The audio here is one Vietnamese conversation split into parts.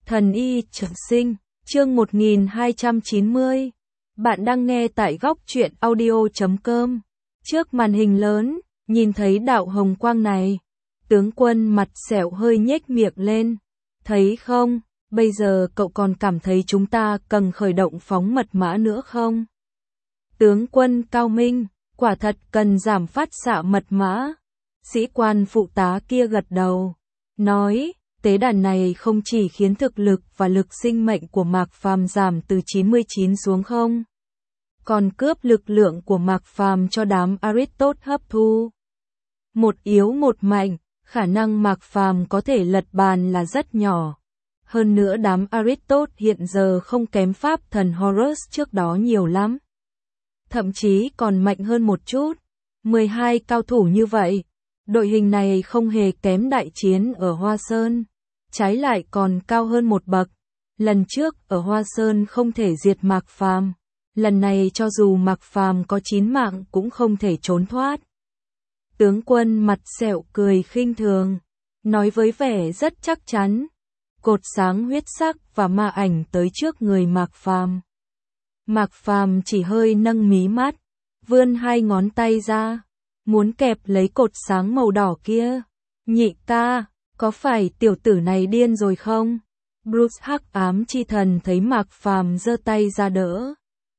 Thần y trường sinh, chương 1290. Bạn đang nghe tại góc truyện audio.com. Trước màn hình lớn, nhìn thấy đạo hồng quang này, tướng quân mặt sẹo hơi nhếch miệng lên. Thấy không, bây giờ cậu còn cảm thấy chúng ta cần khởi động phóng mật mã nữa không? Tướng quân cao minh, quả thật cần giảm phát xạ mật mã. Sĩ quan phụ tá kia gật đầu, nói, tế đàn này không chỉ khiến thực lực và lực sinh mệnh của Mạc Phàm giảm từ 99 xuống không, còn cướp lực lượng của Mạc Phàm cho đám Aristotle hấp thu. Một yếu một mạnh, khả năng Mạc Phàm có thể lật bàn là rất nhỏ. Hơn nữa đám Aristotle hiện giờ không kém pháp thần Horus trước đó nhiều lắm. Thậm chí còn mạnh hơn một chút. 12 cao thủ như vậy, đội hình này không hề kém đại chiến ở Hoa Sơn, trái lại còn cao hơn một bậc. Lần trước ở Hoa Sơn không thể diệt Mạc Phàm, lần này cho dù Mạc Phàm có 9 mạng cũng không thể trốn thoát. Tướng quân mặt sẹo cười khinh thường, nói với vẻ rất chắc chắn, cột sáng huyết sắc và ma ảnh tới trước người Mạc Phàm. Mạc Phàm chỉ hơi nâng mí mắt, vươn hai ngón tay ra, muốn kẹp lấy cột sáng màu đỏ kia. Nhị ca, có phải tiểu tử này điên rồi không? Bruce hắc ám chi thần thấy Mạc Phàm giơ tay ra đỡ,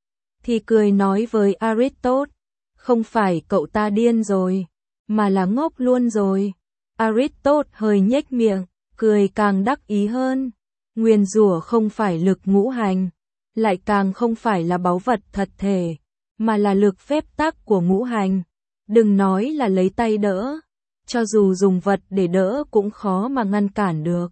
thì cười nói với Aristotle, không phải cậu ta điên rồi, mà là ngốc luôn rồi. Aristotle hơi nhếch miệng, cười càng đắc ý hơn. Nguyền rủa không phải lực ngũ hành, lại càng không phải là báu vật thật thể, mà là lực phép tắc của ngũ hành. Đừng nói là lấy tay đỡ, cho dù dùng vật để đỡ cũng khó mà ngăn cản được.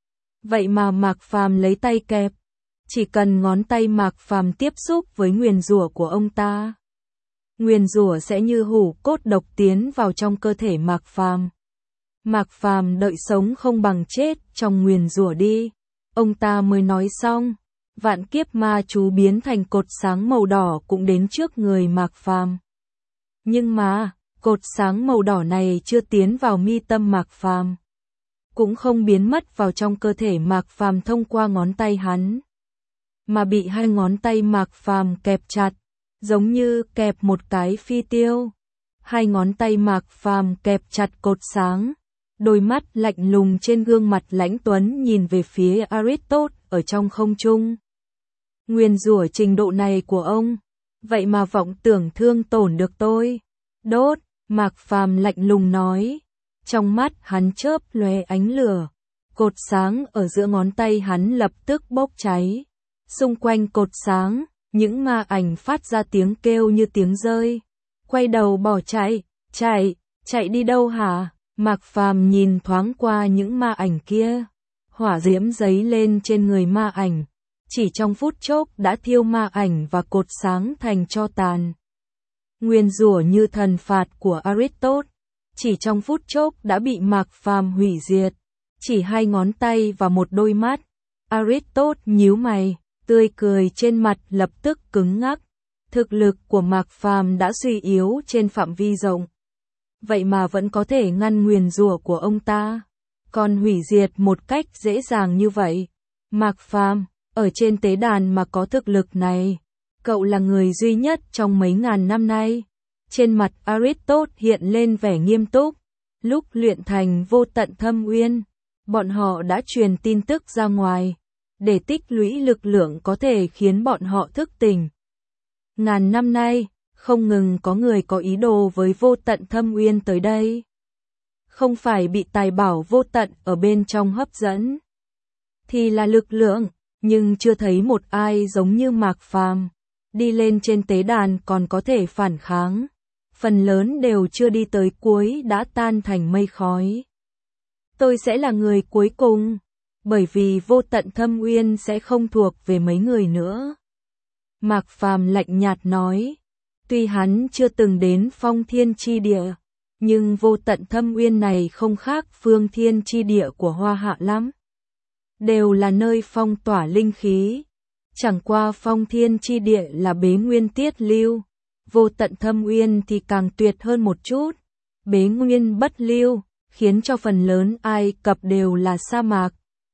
Vậy mà Mạc Phàm lấy tay kẹp, chỉ cần ngón tay Mạc Phàm tiếp xúc với nguyền rủa của ông ta, nguyền rủa sẽ như hủ cốt độc tiến vào trong cơ thể Mạc Phàm. Mạc Phàm đợi sống không bằng chết trong nguyền rủa đi. Ông ta mới nói xong, vạn kiếp ma chú biến thành cột sáng màu đỏ cũng đến trước người Mạc Phàm. Nhưng mà, cột sáng màu đỏ này chưa tiến vào mi tâm Mạc Phàm, cũng không biến mất vào trong cơ thể Mạc Phàm thông qua ngón tay hắn, mà bị hai ngón tay Mạc Phàm kẹp chặt, giống như kẹp một cái phi tiêu. Hai ngón tay Mạc Phàm kẹp chặt cột sáng, đôi mắt lạnh lùng trên gương mặt lãnh tuấn nhìn về phía Aristotle ở trong không trung. Nguyền rủa trình độ này của ông, vậy mà vọng tưởng thương tổn được tôi. Đốt, Mạc Phàm lạnh lùng nói. Trong mắt hắn chớp lóe ánh lửa. Cột sáng ở giữa ngón tay hắn lập tức bốc cháy. Xung quanh cột sáng, những ma ảnh phát ra tiếng kêu như tiếng rơi. Quay đầu bỏ chạy, chạy đi đâu hả? Mạc Phàm nhìn thoáng qua những ma ảnh kia. Hỏa diễm giấy lên trên người ma ảnh. Chỉ trong phút chốc đã thiêu ma ảnh và cột sáng thành tro tàn. Nguyền rủa như thần phạt của Aristotle, chỉ trong phút chốc đã bị Mạc Phàm hủy diệt. Chỉ hai ngón tay và một đôi mắt. Aristotle nhíu mày, tươi cười trên mặt lập tức cứng ngắc. Thực lực của Mạc Phàm đã suy yếu trên phạm vi rộng, vậy mà vẫn có thể ngăn nguyền rủa của ông ta, còn hủy diệt một cách dễ dàng như vậy. Mạc Phàm, ở trên tế đàn mà có thực lực này, cậu là người duy nhất trong mấy ngàn năm nay. Trên mặt Aristotle hiện lên vẻ nghiêm túc. Lúc luyện thành vô tận thâm uyên, bọn họ đã truyền tin tức ra ngoài, để tích lũy lực lượng có thể khiến bọn họ thức tỉnh. Ngàn năm nay, không ngừng có người có ý đồ với vô tận thâm uyên tới đây. Không phải bị tài bảo vô tận ở bên trong hấp dẫn, thì là lực lượng, nhưng chưa thấy một ai giống như Mạc Phàm. Đi lên trên tế đàn còn có thể phản kháng. Phần lớn đều chưa đi tới cuối đã tan thành mây khói. Tôi sẽ là người cuối cùng, bởi vì vô tận thâm uyên sẽ không thuộc về mấy người nữa. Mạc Phàm lạnh nhạt nói, tuy hắn chưa từng đến phong thiên chi địa, nhưng vô tận thâm uyên này không khác phương thiên chi địa của Hoa Hạ lắm. Đều là nơi phong tỏa linh khí. Chẳng qua phong thiên chi địa là bế nguyên tiết lưu, vô tận thâm uyên thì càng tuyệt hơn một chút. Bế nguyên bất lưu, khiến cho phần lớn Ai Cập đều là sa mạc.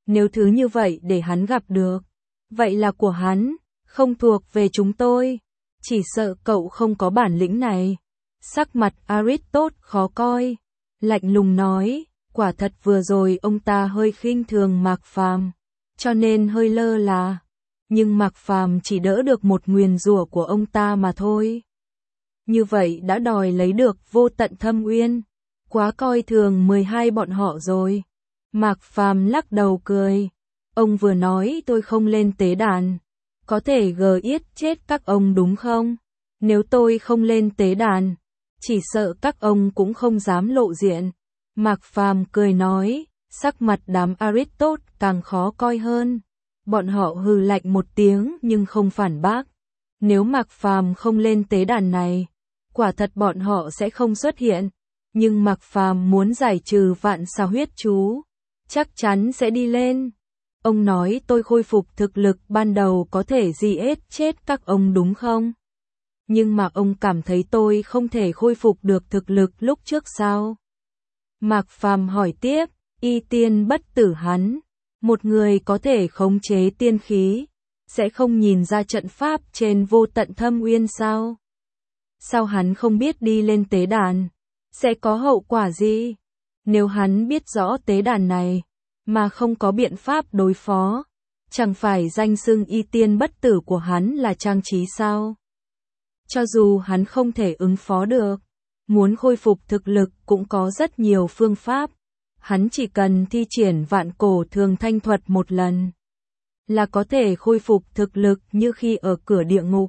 Nếu thứ như vậy để hắn gặp được, vậy là của hắn, không thuộc về chúng tôi. Chỉ sợ cậu không có bản lĩnh này. Sắc mặt Aristotle khó coi, lạnh lùng nói, quả thật vừa rồi ông ta hơi khinh thường Mạc Phàm, cho nên hơi lơ là. Nhưng Mạc Phàm chỉ đỡ được một nguyền rủa của ông ta mà thôi. Như vậy đã đòi lấy được vô tận thâm uyên, quá coi thường 12 bọn họ rồi. Mạc Phàm lắc đầu cười, ông vừa nói tôi không lên tế đàn, có thể giết chết các ông đúng không? Nếu tôi không lên tế đàn, chỉ sợ các ông cũng không dám lộ diện. Mạc Phàm cười nói, sắc mặt đám Aristotle càng khó coi hơn. Bọn họ hừ lạnh một tiếng nhưng không phản bác. Nếu Mạc Phàm không lên tế đàn này, quả thật bọn họ sẽ không xuất hiện. Nhưng Mạc Phàm muốn giải trừ vạn xà huyết chú, chắc chắn sẽ đi lên. Ông nói tôi khôi phục thực lực ban đầu có thể giết chết các ông đúng không? Nhưng mà ông cảm thấy tôi không thể khôi phục được thực lực lúc trước sao? Mạc Phàm hỏi tiếp, y tiên bất tử hắn, một người có thể khống chế tiên khí, sẽ không nhìn ra trận pháp trên vô tận thâm uyên sao? Sao hắn không biết đi lên tế đàn? Sẽ có hậu quả gì? Nếu hắn biết rõ tế đàn này, mà không có biện pháp đối phó, chẳng phải danh xưng y tiên bất tử của hắn là trang trí sao? Cho dù hắn không thể ứng phó được, muốn khôi phục thực lực cũng có rất nhiều phương pháp. Hắn chỉ cần thi triển vạn cổ thường thanh thuật một lần, là có thể khôi phục thực lực như khi ở cửa địa ngục.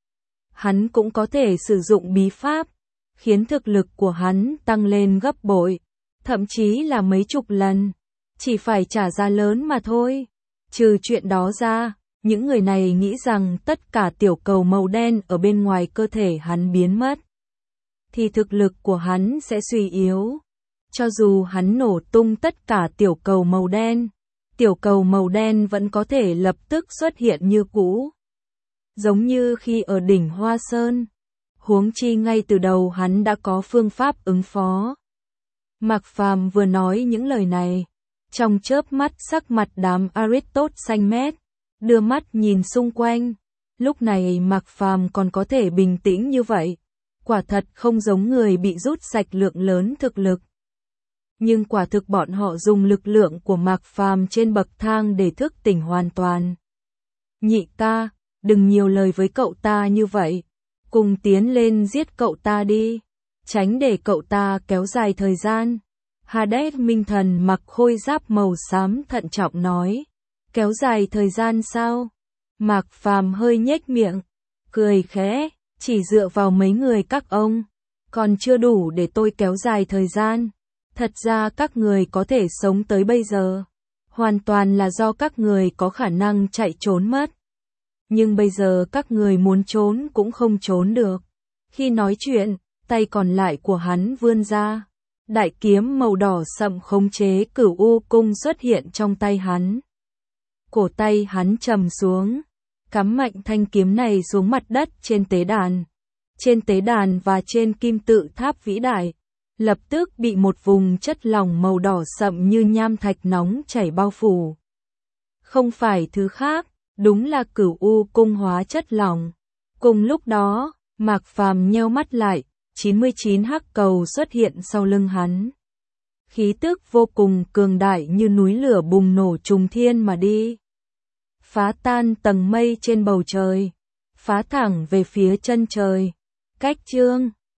Hắn cũng có thể sử dụng bí pháp, khiến thực lực của hắn tăng lên gấp bội, thậm chí là mấy chục lần, chỉ phải trả giá lớn mà thôi. Trừ chuyện đó ra, những người này nghĩ rằng tất cả tiểu cầu màu đen ở bên ngoài cơ thể hắn biến mất, thì thực lực của hắn sẽ suy yếu. Cho dù hắn nổ tung tất cả tiểu cầu màu đen vẫn có thể lập tức xuất hiện như cũ. Giống như khi ở đỉnh Hoa Sơn, huống chi ngay từ đầu hắn đã có phương pháp ứng phó. Mạc Phàm vừa nói những lời này, trong chớp mắt sắc mặt đám Aristotle xanh mét, đưa mắt nhìn xung quanh. Lúc này Mạc Phàm còn có thể bình tĩnh như vậy, quả thật không giống người bị rút sạch lượng lớn thực lực. Nhưng quả thực bọn họ dùng lực lượng của Mạc Phàm trên bậc thang để thức tỉnh hoàn toàn. Nhị ca, đừng nhiều lời với cậu ta như vậy, cùng tiến lên giết cậu ta đi, tránh để cậu ta kéo dài thời gian. Hades Minh Thần mặc khôi giáp màu xám thận trọng nói, kéo dài thời gian sao? Mạc Phàm hơi nhếch miệng, cười khẽ, chỉ dựa vào mấy người các ông, còn chưa đủ để tôi kéo dài thời gian. Thật ra các người có thể sống tới bây giờ, hoàn toàn là do các người có khả năng chạy trốn mất. Nhưng bây giờ các người muốn trốn cũng không trốn được. Khi nói chuyện, tay còn lại của hắn vươn ra. Đại kiếm màu đỏ sậm khống chế Cửu U cung xuất hiện trong tay hắn. Cổ tay hắn trầm xuống, cắm mạnh thanh kiếm này xuống mặt đất trên tế đàn. Trên tế đàn và trên kim tự tháp vĩ đại, lập tức bị một vùng chất lỏng màu đỏ sậm như nham thạch nóng chảy bao phủ. Không phải thứ khác, đúng là Cửu U cung hóa chất lỏng. Cùng lúc đó, Mạc Phàm nheo mắt lại, 99 hắc cầu xuất hiện sau lưng hắn. Khí tức vô cùng cường đại như núi lửa bùng nổ trùng thiên mà đi. Phá tan tầng mây trên bầu trời, phá thẳng về phía chân trời. Cách chương